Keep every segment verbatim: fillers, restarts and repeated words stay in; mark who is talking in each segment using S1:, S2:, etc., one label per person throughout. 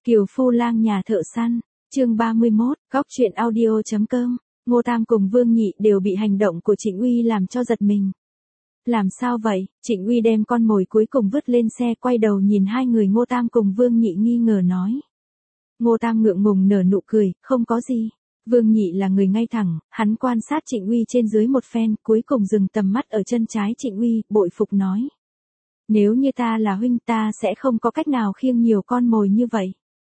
S1: Kiều Phu Lang nhà thợ săn, chương ba mươi mốt, góc truyện audio.com, Ngô Tam cùng Vương Nhị đều bị hành động của Trịnh Uy làm cho giật mình. Làm sao vậy? Trịnh Uy đem con mồi cuối cùng vứt lên xe, quay đầu nhìn hai người Ngô Tam cùng Vương Nhị nghi ngờ nói. Ngô Tam ngượng ngùng nở nụ cười, không có gì. Vương Nhị là người ngay thẳng, hắn quan sát Trịnh Uy trên dưới một phen, cuối cùng dừng tầm mắt ở chân trái Trịnh Uy, bội phục nói. Nếu như ta là huynh ta sẽ không có cách nào khiêng nhiều con mồi như vậy.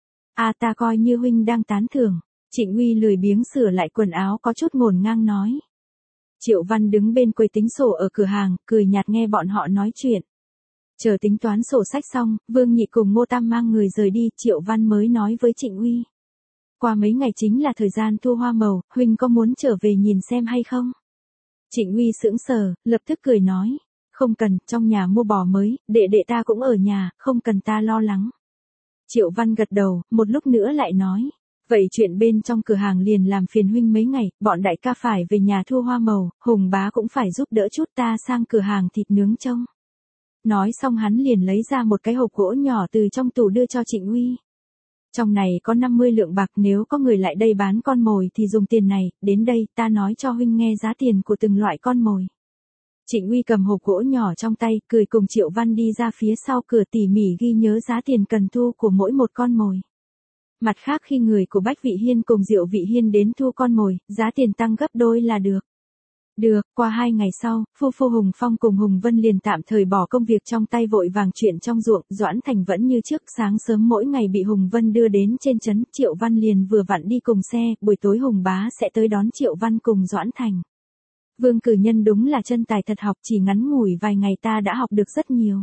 S1: À ta coi như huynh đang tán thưởng. Trịnh Uy lười biếng sửa lại quần áo có chút ngổn ngang nói. Triệu Văn đứng bên quầy tính sổ ở cửa hàng, cười nhạt nghe bọn họ nói chuyện. Chờ tính toán sổ sách xong, Vương Nhị cùng Ngô Tam mang người rời đi, Triệu Văn mới nói với Trịnh Uy. Qua mấy ngày chính là thời gian thu hoa màu, huynh có muốn trở về nhìn xem hay không? Trịnh Uy sững sờ, lập tức cười nói. Không cần, trong nhà mua bò mới, đệ đệ ta cũng ở nhà, không cần ta lo lắng. Triệu Văn gật đầu, một lúc nữa lại nói. Vậy chuyện bên trong cửa hàng liền làm phiền huynh mấy ngày, bọn đại ca phải về nhà thu hoa màu, Hùng bá cũng phải giúp đỡ chút ta sang cửa hàng thịt nướng trông. Nói xong hắn liền lấy ra một cái hộp gỗ nhỏ từ trong tủ đưa cho Trịnh Uy. Trong này có năm mươi lượng bạc, nếu có người lại đây bán con mồi thì dùng tiền này, đến đây ta nói cho huynh nghe giá tiền của từng loại con mồi. Trịnh Uy cầm hộp gỗ nhỏ trong tay, cười cùng Triệu Văn đi ra phía sau cửa tỉ mỉ ghi nhớ giá tiền cần thu của mỗi một con mồi. Mặt khác khi người của Bách Vị Hiên cùng Diệu Vị Hiên đến thu con mồi, giá tiền tăng gấp đôi là được. Được, qua hai ngày sau, phu phu Hùng Phong cùng Hùng Vân liền tạm thời bỏ công việc trong tay vội vàng chuyện trong ruộng, Doãn Thành vẫn như trước, sáng sớm mỗi ngày bị Hùng Vân đưa đến trên trấn, Triệu Văn liền vừa vặn đi cùng xe, buổi tối Hùng bá sẽ tới đón Triệu Văn cùng Doãn Thành. Vương cử nhân đúng là chân tài thật học, chỉ ngắn ngủi vài ngày ta đã học được rất nhiều.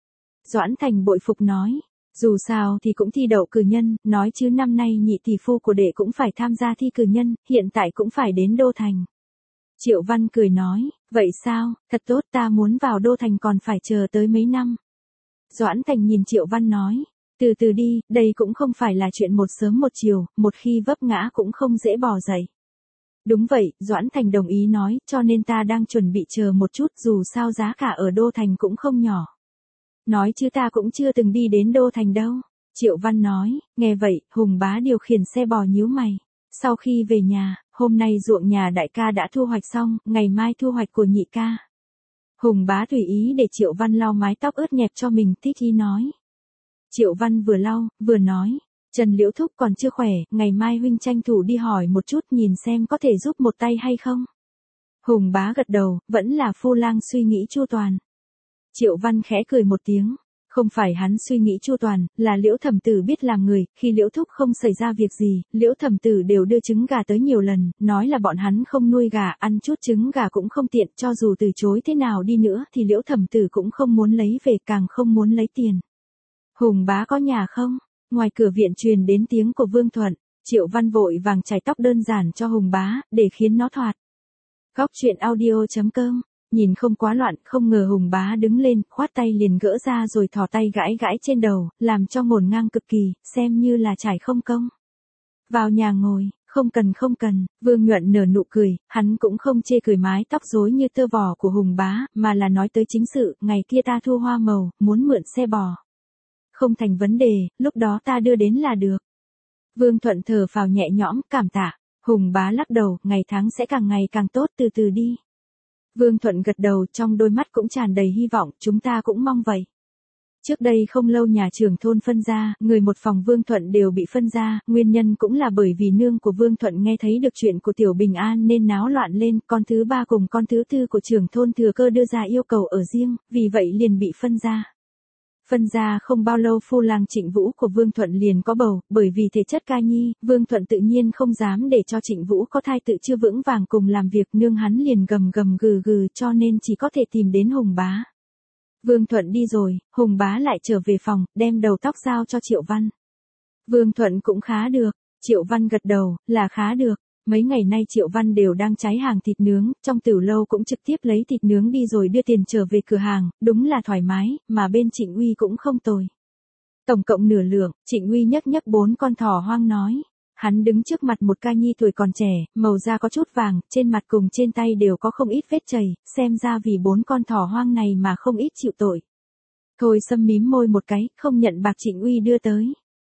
S1: Doãn Thành bội phục nói. Dù sao thì cũng thi đậu cử nhân, nói chứ năm nay nhị tỷ phu của đệ cũng phải tham gia thi cử nhân, hiện tại cũng phải đến Đô Thành. Triệu Văn cười nói, vậy sao, thật tốt, ta muốn vào Đô Thành còn phải chờ tới mấy năm. Doãn Thành nhìn Triệu Văn nói, từ từ đi, đây cũng không phải là chuyện một sớm một chiều, một khi vấp ngã cũng không dễ bò dậy. Đúng vậy, Doãn Thành đồng ý nói, cho nên ta đang chuẩn bị chờ một chút, dù sao giá cả ở Đô Thành cũng không nhỏ. Nói chứ ta cũng chưa từng đi đến Đô Thành đâu. Triệu Văn nói, nghe vậy, Hùng bá điều khiển xe bò nhíu mày. Sau khi về nhà, hôm nay ruộng nhà đại ca đã thu hoạch xong, ngày mai thu hoạch của nhị ca. Hùng bá tùy ý để Triệu Văn lau mái tóc ướt nhẹp cho mình, thích ý nói. Triệu Văn vừa lau, vừa nói, Trần Liễu Thúc còn chưa khỏe, ngày mai huynh tranh thủ đi hỏi một chút nhìn xem có thể giúp một tay hay không. Hùng bá gật đầu, vẫn là Phu Lang suy nghĩ chu toàn. Triệu Văn khẽ cười một tiếng, không phải hắn suy nghĩ chu toàn, là Liễu Thẩm Tử biết làm người, khi Liễu Thúc không xảy ra việc gì, Liễu Thẩm Tử đều đưa trứng gà tới nhiều lần, nói là bọn hắn không nuôi gà, ăn chút trứng gà cũng không tiện, cho dù từ chối thế nào đi nữa thì Liễu Thẩm Tử cũng không muốn lấy về, càng không muốn lấy tiền. Hùng bá có nhà không? Ngoài cửa viện truyền đến tiếng của Vương Thuận, Triệu Văn vội vàng chải tóc đơn giản cho Hùng bá, để khiến nó thoạt. Góc truyện audio.com. Nhìn không quá loạn, không ngờ Hùng bá đứng lên, khoát tay liền gỡ ra rồi thò tay gãi gãi trên đầu, làm cho ngổn ngang cực kỳ, xem như là trải không công. Vào nhà ngồi, không cần không cần, Vương Nhuận nở nụ cười, hắn cũng không chê cười mái tóc rối như tơ vò của Hùng bá, mà là nói tới chính sự, ngày kia ta thu hoa màu, muốn mượn xe bò. Không thành vấn đề, lúc đó ta đưa đến là được. Vương Thuận thở phào nhẹ nhõm, cảm tạ. Hùng bá lắc đầu, ngày tháng sẽ càng ngày càng tốt, từ từ đi. Vương Thuận gật đầu, trong đôi mắt cũng tràn đầy hy vọng, chúng ta cũng mong vậy. Trước đây không lâu nhà trưởng thôn phân ra, người một phòng Vương Thuận đều bị phân ra, nguyên nhân cũng là bởi vì nương của Vương Thuận nghe thấy được chuyện của Tiểu Bình An nên náo loạn lên, con thứ ba cùng con thứ tư của trưởng thôn thừa cơ đưa ra yêu cầu ở riêng, vì vậy liền bị phân ra. Phân ra không bao lâu Phu Lang Trịnh Vũ của Vương Thuận liền có bầu, bởi vì thể chất ca nhi, Vương Thuận tự nhiên không dám để cho Trịnh Vũ có thai tự chưa vững vàng cùng làm việc, nương hắn liền gầm gầm gừ gừ cho nên chỉ có thể tìm đến Hùng bá. Vương Thuận đi rồi, Hùng bá lại trở về phòng, đem đầu tóc giao cho Triệu Văn. Vương Thuận cũng khá được, Triệu Văn gật đầu, là khá được. Mấy ngày nay Triệu Văn đều đang trái hàng thịt nướng, trong tiểu lâu cũng trực tiếp lấy thịt nướng đi rồi đưa tiền trở về cửa hàng, đúng là thoải mái, mà bên Trịnh Uy cũng không tồi. Tổng cộng nửa lượng, Trịnh Uy nhấc nhấc bốn con thỏ hoang nói. Hắn đứng trước mặt một ca nhi tuổi còn trẻ, màu da có chút vàng, trên mặt cùng trên tay đều có không ít vết chảy, xem ra vì bốn con thỏ hoang này mà không ít chịu tội. Thôi Sâm mím môi một cái, không nhận bạc Trịnh Uy đưa tới.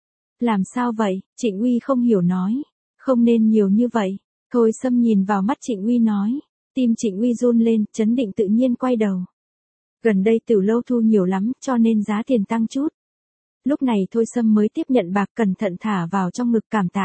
S1: Làm sao vậy? Trịnh Uy không hiểu nói. Không nên nhiều như vậy. Thôi Sâm nhìn vào mắt Trịnh Uy nói. Tim Trịnh Uy run lên, chấn định tự nhiên quay đầu. Gần đây Tiểu Lâu thu nhiều lắm, cho nên giá tiền tăng chút. Lúc này Thôi Sâm mới tiếp nhận bạc, cẩn thận thả vào trong ngực cảm tạ.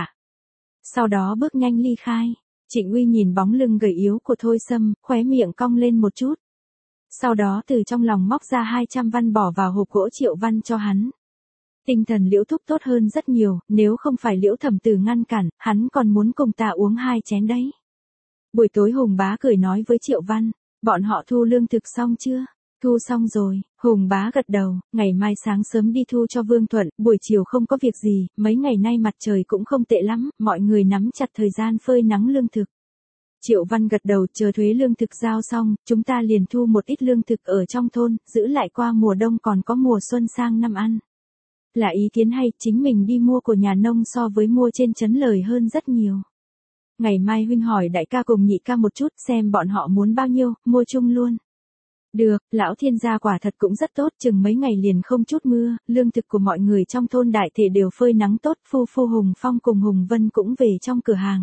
S1: Sau đó bước nhanh ly khai. Trịnh Uy nhìn bóng lưng gầy yếu của Thôi Sâm, khóe miệng cong lên một chút. Sau đó từ trong lòng móc ra hai trăm văn bỏ vào hộp gỗ Triệu Văn cho hắn. Tinh thần Liễu Thúc tốt hơn rất nhiều, nếu không phải Liễu Thẩm Tử ngăn cản, hắn còn muốn cùng ta uống hai chén đấy. Buổi tối Hùng Bá cười nói với Triệu Văn, bọn họ thu lương thực xong chưa? Thu xong rồi, Hùng Bá gật đầu, ngày mai sáng sớm đi thu cho Vương Thuận, buổi chiều không có việc gì, mấy ngày nay mặt trời cũng không tệ lắm, mọi người nắm chặt thời gian phơi nắng lương thực. Triệu Văn gật đầu, chờ thuế lương thực giao xong, chúng ta liền thu một ít lương thực ở trong thôn, giữ lại qua mùa đông còn có mùa xuân sang năm ăn. Là ý kiến hay, chính mình đi mua của nhà nông so với mua trên trấn lời hơn rất nhiều. Ngày mai huynh hỏi đại ca cùng nhị ca một chút xem bọn họ muốn bao nhiêu, mua chung luôn. Được, lão thiên gia quả thật cũng rất tốt, chừng mấy ngày liền không chút mưa, lương thực của mọi người trong thôn đại thể đều phơi nắng tốt, phu phu Hùng Phong cùng Hùng Vân cũng về trong cửa hàng.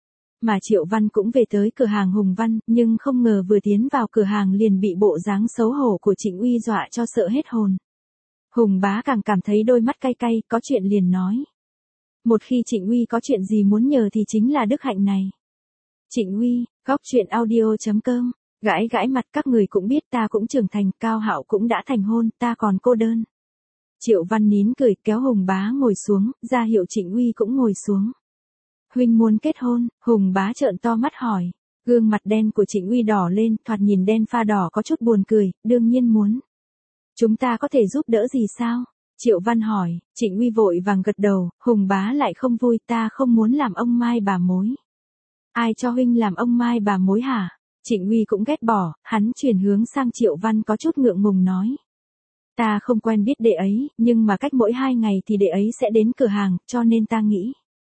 S1: Mà Triệu Văn cũng về tới cửa hàng Hùng Văn, nhưng không ngờ vừa tiến vào cửa hàng liền bị bộ dáng xấu hổ của Trịnh Uy dọa cho sợ hết hồn. Hùng Bá càng cảm thấy đôi mắt cay cay, có chuyện liền nói. Một khi Trịnh Uy có chuyện gì muốn nhờ thì chính là đức hạnh này. Trịnh Uy, góc chuyện audio chấm com, gãi gãi mặt, các người cũng biết ta cũng trưởng thành, Cao Hạo cũng đã thành hôn, ta còn cô đơn. Triệu Văn nín cười, kéo Hùng Bá ngồi xuống, ra hiệu Trịnh Uy cũng ngồi xuống. Huynh muốn kết hôn? Hùng Bá trợn to mắt hỏi. Gương mặt đen của Trịnh Uy đỏ lên, thoạt nhìn đen pha đỏ có chút buồn cười, đương nhiên muốn. Chúng ta có thể giúp đỡ gì sao? Triệu Văn hỏi. Trịnh Uy vội vàng gật đầu, Hùng Bá lại không vui, ta không muốn làm ông mai bà mối. Ai cho huynh làm ông mai bà mối hả? Trịnh Uy cũng ghét bỏ, hắn chuyển hướng sang Triệu Văn có chút ngượng ngùng nói. Ta không quen biết đệ ấy, nhưng mà cách mỗi hai ngày thì đệ ấy sẽ đến cửa hàng, cho nên ta nghĩ.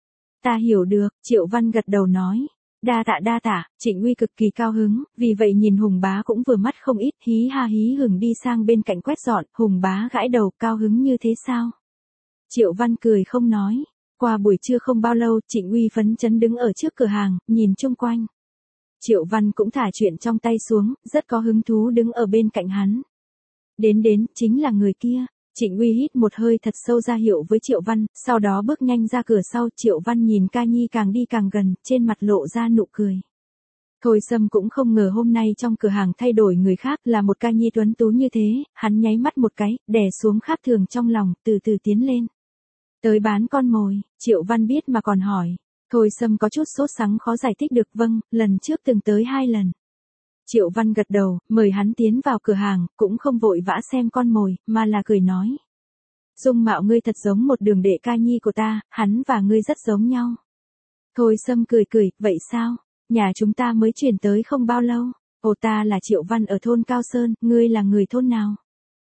S1: Ta hiểu được, Triệu Văn gật đầu nói. Đa tạ đa tạ, Trịnh Uy cực kỳ cao hứng, vì vậy nhìn Hùng Bá cũng vừa mắt không ít, hí ha hí hửng đi sang bên cạnh quét dọn, Hùng Bá gãi đầu, cao hứng như thế sao? Triệu Văn cười không nói. Qua buổi trưa không bao lâu, Trịnh Uy phấn chấn đứng ở trước cửa hàng, nhìn chung quanh. Triệu Văn cũng thả chuyện trong tay xuống, rất có hứng thú đứng ở bên cạnh hắn. Đến đến, chính là người kia. Trịnh Uy hít một hơi thật sâu ra hiệu với Triệu Văn, sau đó bước nhanh ra cửa sau. Triệu Văn nhìn ca nhi càng đi càng gần, trên mặt lộ ra nụ cười. Thôi Sâm cũng không ngờ hôm nay trong cửa hàng thay đổi người khác, là một ca nhi tuấn tú như thế, hắn nháy mắt một cái, đè xuống khác thường trong lòng, từ từ tiến lên. Tới bán con mồi, Triệu Văn biết mà còn hỏi. Thôi Sâm có chút sốt sắng khó giải thích được, vâng, lần trước từng tới hai lần. Triệu Văn gật đầu, mời hắn tiến vào cửa hàng, cũng không vội vã xem con mồi, mà là cười nói. Dung mạo ngươi thật giống một đường đệ ca nhi của ta, hắn và ngươi rất giống nhau. Thôi Sâm cười cười, vậy sao? Nhà chúng ta mới chuyển tới không bao lâu. Ồ, ta là Triệu Văn ở thôn Cao Sơn, ngươi là người thôn nào?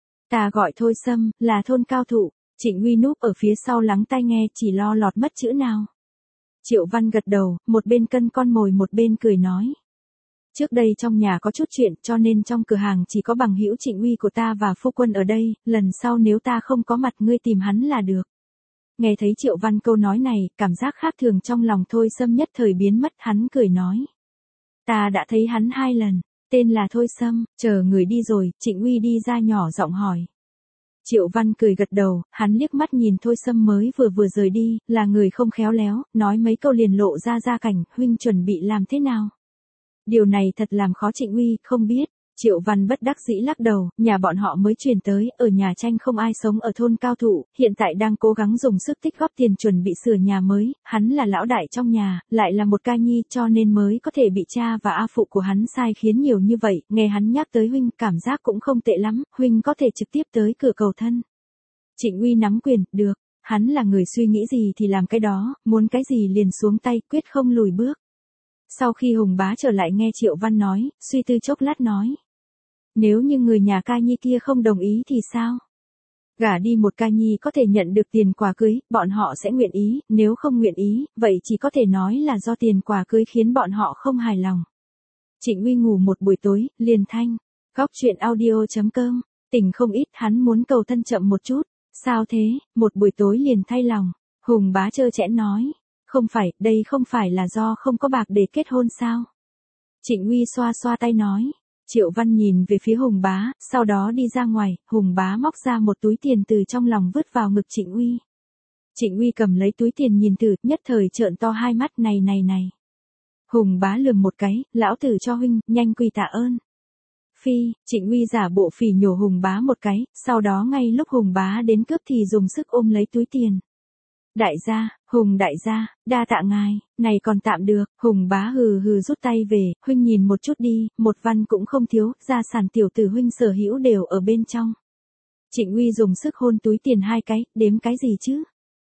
S1: Ta gọi Thôi Sâm, là thôn Cao Thụ. Trịnh Uy núp ở phía sau lắng tai nghe, chỉ lo lọt mất chữ nào. Triệu Văn gật đầu, một bên cân con mồi một bên cười nói. Trước đây trong nhà có chút chuyện, cho nên trong cửa hàng chỉ có bằng hữu Trịnh Uy của ta và phu quân ở đây, lần sau nếu ta không có mặt ngươi tìm hắn là được. Nghe thấy Triệu Văn câu nói này, cảm giác khác thường trong lòng Thôi Sâm nhất thời biến mất, hắn cười nói. Ta đã thấy hắn hai lần, tên là Thôi Sâm, chờ người đi rồi, Trịnh Uy đi ra nhỏ giọng hỏi. Triệu Văn cười gật đầu, hắn liếc mắt nhìn Thôi Sâm mới vừa vừa rời đi, là người không khéo léo, nói mấy câu liền lộ ra gia cảnh, huynh chuẩn bị làm thế nào? Điều này thật làm khó Trịnh Uy, không biết. Triệu Văn bất đắc dĩ lắc đầu, nhà bọn họ mới chuyển tới, ở nhà tranh không ai sống ở thôn Cao Thụ, hiện tại đang cố gắng dùng sức tích góp tiền chuẩn bị sửa nhà mới, hắn là lão đại trong nhà, lại là một ca nhi cho nên mới có thể bị cha và a phụ của hắn sai khiến nhiều như vậy, nghe hắn nhắc tới huynh, cảm giác cũng không tệ lắm, huynh có thể trực tiếp tới cửa cầu thân. Trịnh Uy nắm quyền, được, hắn là người suy nghĩ gì thì làm cái đó, muốn cái gì liền xuống tay, quyết không lùi bước. Sau khi Hùng Bá trở lại nghe Triệu Văn nói, suy tư chốc lát nói. Nếu như người nhà ca nhi kia không đồng ý thì sao? Gả đi một ca nhi có thể nhận được tiền quà cưới, bọn họ sẽ nguyện ý, nếu không nguyện ý, vậy chỉ có thể nói là do tiền quà cưới khiến bọn họ không hài lòng. Trịnh Uy ngủ một buổi tối, liền thanh. Góc chuyện audio chấm com, tỉnh không ít, hắn muốn cầu thân chậm một chút. Sao thế, một buổi tối liền thay lòng. Hùng bá trơ trẽn nói. Không phải, đây không phải là do không có bạc để kết hôn sao? Trịnh Uy xoa xoa tay nói. Triệu Văn nhìn về phía Hùng bá, sau đó đi ra ngoài, Hùng bá móc ra một túi tiền từ trong lòng vứt vào ngực Trịnh Uy. Trịnh Uy cầm lấy túi tiền nhìn thử, nhất thời trợn to hai mắt này này này. Hùng bá lườm một cái, lão tử cho huynh, nhanh quỳ tạ ơn. Phi, Trịnh Uy giả bộ phỉ nhổ Hùng bá một cái, sau đó ngay lúc Hùng bá đến cướp thì dùng sức ôm lấy túi tiền. Đại gia, Hùng đại gia, đa tạ ngài, này còn tạm được, Hùng bá hừ hừ rút tay về, huynh nhìn một chút đi, một văn cũng không thiếu, gia sản tiểu tử huynh sở hữu đều ở bên trong. Trịnh Uy dùng sức hôn túi tiền hai cái, đếm cái gì chứ?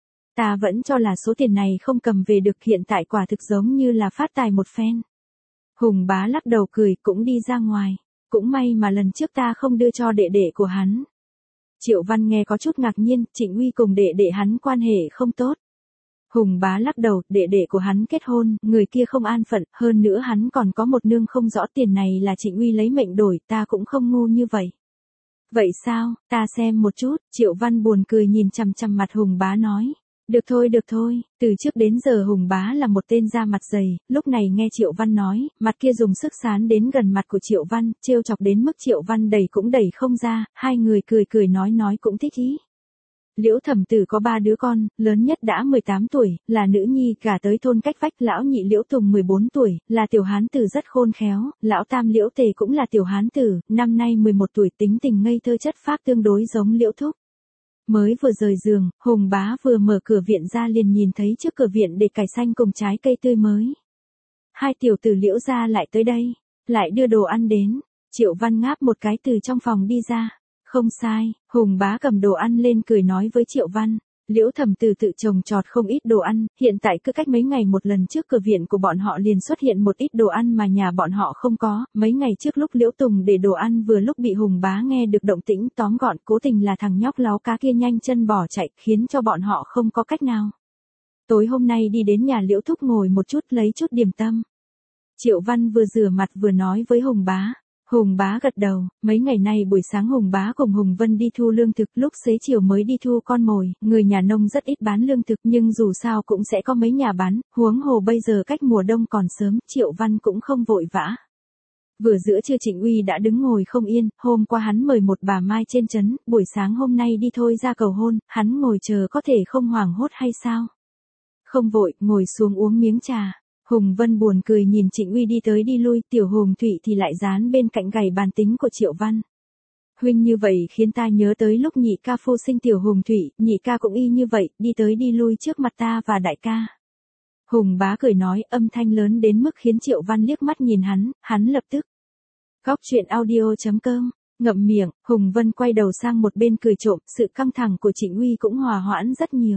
S1: Ta vẫn cho là số tiền này không cầm về được, hiện tại quả thực giống như là phát tài một phen. Hùng bá lắc đầu cười, cũng đi ra ngoài, cũng may mà lần trước ta không đưa cho đệ đệ của hắn. Triệu Văn nghe có chút ngạc nhiên, Trịnh Uy cùng đệ đệ hắn quan hệ không tốt. Hùng bá lắc đầu, đệ đệ của hắn kết hôn, người kia không an phận, hơn nữa hắn còn có một nương không rõ, tiền này là Trịnh Uy lấy mệnh đổi, ta cũng không ngu như vậy. Vậy sao, ta xem một chút, Triệu Văn buồn cười nhìn chằm chằm mặt Hùng bá nói. Được thôi được thôi, từ trước đến giờ Hùng bá là một tên da mặt dày, lúc này nghe Triệu Văn nói, mặt kia dùng sức sán đến gần mặt của Triệu Văn, trêu chọc đến mức Triệu Văn đẩy cũng đẩy không ra, hai người cười cười nói nói cũng thích ý. Liễu Thẩm Tử có ba đứa con, lớn nhất đã mười tám tuổi, là nữ nhi, gả tới thôn cách vách. Lão nhị Liễu Tùng mười bốn tuổi, là tiểu hán tử rất khôn khéo, lão tam Liễu Tề cũng là tiểu hán tử, năm nay mười một tuổi, tính tình ngây thơ chất phác tương đối giống Liễu Thúc. Mới vừa rời giường, Hùng bá vừa mở cửa viện ra liền nhìn thấy trước cửa viện để cải xanh cùng trái cây tươi mới. Hai tiểu tử Liễu gia lại tới đây, lại đưa đồ ăn đến. Triệu Văn ngáp một cái từ trong phòng đi ra. Không sai, Hùng bá cầm đồ ăn lên cười nói với Triệu Văn. Liễu Thẩm Tử tự trồng trọt không ít đồ ăn, hiện tại cứ cách mấy ngày một lần trước cửa viện của bọn họ liền xuất hiện một ít đồ ăn mà nhà bọn họ không có. Mấy ngày trước lúc Liễu Tùng để đồ ăn vừa lúc bị Hùng bá nghe được động tĩnh, tóm gọn, cố tình là thằng nhóc láo cá kia nhanh chân bỏ chạy, khiến cho bọn họ không có cách nào. Tối hôm nay đi đến nhà Liễu Thúc ngồi một chút lấy chút điểm tâm. Triệu Văn vừa rửa mặt vừa nói với Hùng bá. Hùng bá gật đầu, mấy ngày nay buổi sáng Hùng bá cùng Hùng Vân đi thu lương thực, lúc xế chiều mới đi thu con mồi, người nhà nông rất ít bán lương thực nhưng dù sao cũng sẽ có mấy nhà bán, huống hồ bây giờ cách mùa đông còn sớm, Triệu Văn cũng không vội vã. Vừa giữa trưa Trịnh Uy đã đứng ngồi không yên, hôm qua hắn mời một bà Mai trên trấn, buổi sáng hôm nay đi thôi ra cầu hôn, hắn ngồi chờ có thể không hoảng hốt hay sao? Không vội, ngồi xuống uống miếng trà. Hùng Vân buồn cười nhìn Trịnh Uy đi tới đi lui, tiểu Hùng Thụy thì lại dán bên cạnh gầy bàn tính của Triệu Văn. Huynh như vậy khiến ta nhớ tới lúc nhị ca phu sinh tiểu Hùng Thụy, nhị ca cũng y như vậy, đi tới đi lui trước mặt ta và đại ca. Hùng bá cười nói, âm thanh lớn đến mức khiến Triệu Văn liếc mắt nhìn hắn, hắn lập tức. Góc truyện audio chấm com, ngậm miệng, Hùng Vân quay đầu sang một bên cười trộm, sự căng thẳng của Trịnh Uy cũng hòa hoãn rất nhiều.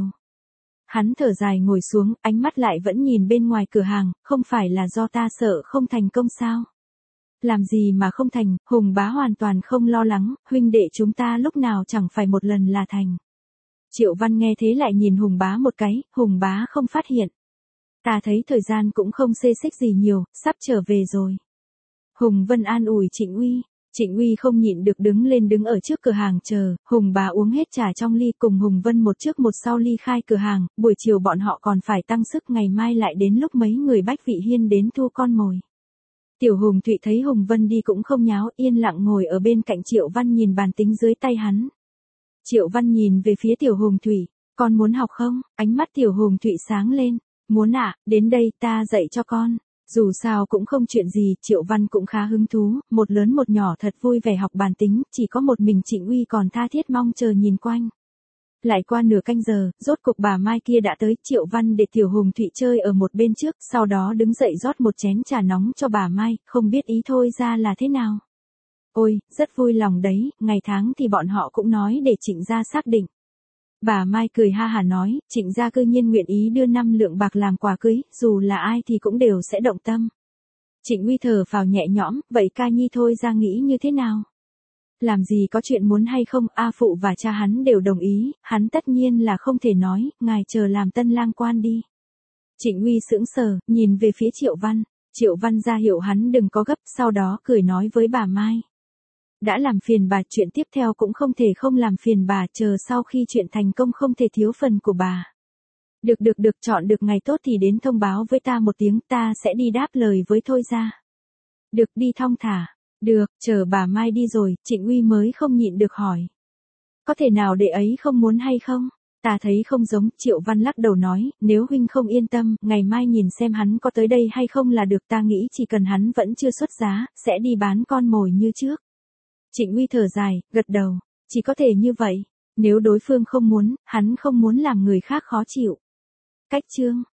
S1: Hắn thở dài ngồi xuống, ánh mắt lại vẫn nhìn bên ngoài cửa hàng, không phải là do ta sợ không thành công sao? Làm gì mà không thành, Hùng bá hoàn toàn không lo lắng, huynh đệ chúng ta lúc nào chẳng phải một lần là thành. Triệu Văn nghe thế lại nhìn Hùng bá một cái, Hùng bá không phát hiện. Ta thấy thời gian cũng không xê xích gì nhiều, sắp trở về rồi. Hùng Vân an ủi Trịnh Uy. Trịnh Uy không nhịn được đứng lên đứng ở trước cửa hàng chờ, Hùng bá uống hết trà trong ly cùng Hùng Vân một trước một sau ly khai cửa hàng, buổi chiều bọn họ còn phải tăng sức, ngày mai lại đến lúc mấy người Bách Vị Hiên đến thu con mồi. Tiểu Hùng Thụy thấy Hùng Vân đi cũng không nháo, yên lặng ngồi ở bên cạnh Triệu Văn nhìn bàn tính dưới tay hắn. Triệu Văn nhìn về phía Tiểu Hùng Thụy, con muốn học không? Ánh mắt Tiểu Hùng Thụy sáng lên, muốn ạ, à, đến đây ta dạy cho con. Dù sao cũng không chuyện gì, Triệu Văn cũng khá hứng thú, một lớn một nhỏ thật vui vẻ học bàn tính, chỉ có một mình Trịnh Uy còn tha thiết mong chờ nhìn quanh. Lại qua nửa canh giờ, rốt cục bà Mai kia đã tới, Triệu Văn để Tiểu Hùng Thụy chơi ở một bên trước, sau đó đứng dậy rót một chén trà nóng cho bà Mai, không biết ý thôi ra là thế nào. Ôi, rất vui lòng đấy, ngày tháng thì bọn họ cũng nói để Trịnh gia xác định. Bà Mai cười ha hả nói, Trịnh gia cư nhiên nguyện ý đưa năm lượng bạc làm quà cưới, dù là ai thì cũng đều sẽ động tâm. Trịnh Uy thở phào nhẹ nhõm, vậy ca nhi thôi ra nghĩ như thế nào? Làm gì có chuyện muốn hay không, A Phụ và cha hắn đều đồng ý, hắn tất nhiên là không thể nói, ngài chờ làm tân lang quan đi. Trịnh Uy sững sờ, nhìn về phía Triệu Văn, Triệu Văn ra hiệu hắn đừng có gấp, sau đó cười nói với bà Mai. Đã làm phiền bà, chuyện tiếp theo cũng không thể không làm phiền bà, chờ sau khi chuyện thành công không thể thiếu phần của bà. Được được được, chọn được ngày tốt thì đến thông báo với ta một tiếng, ta sẽ đi đáp lời với Thôi Gia. Được, đi thong thả. Được, chờ bà Mai đi rồi, Trịnh Uy mới không nhịn được hỏi. Có thể nào đệ ấy không muốn hay không? Ta thấy không giống. Triệu Văn lắc đầu nói, nếu huynh không yên tâm, ngày mai nhìn xem hắn có tới đây hay không là được, ta nghĩ chỉ cần hắn vẫn chưa xuất giá, sẽ đi bán con mồi như trước. Trịnh Uy thở dài, gật đầu, chỉ có thể như vậy, nếu đối phương không muốn, hắn không muốn làm người khác khó chịu. Cách chương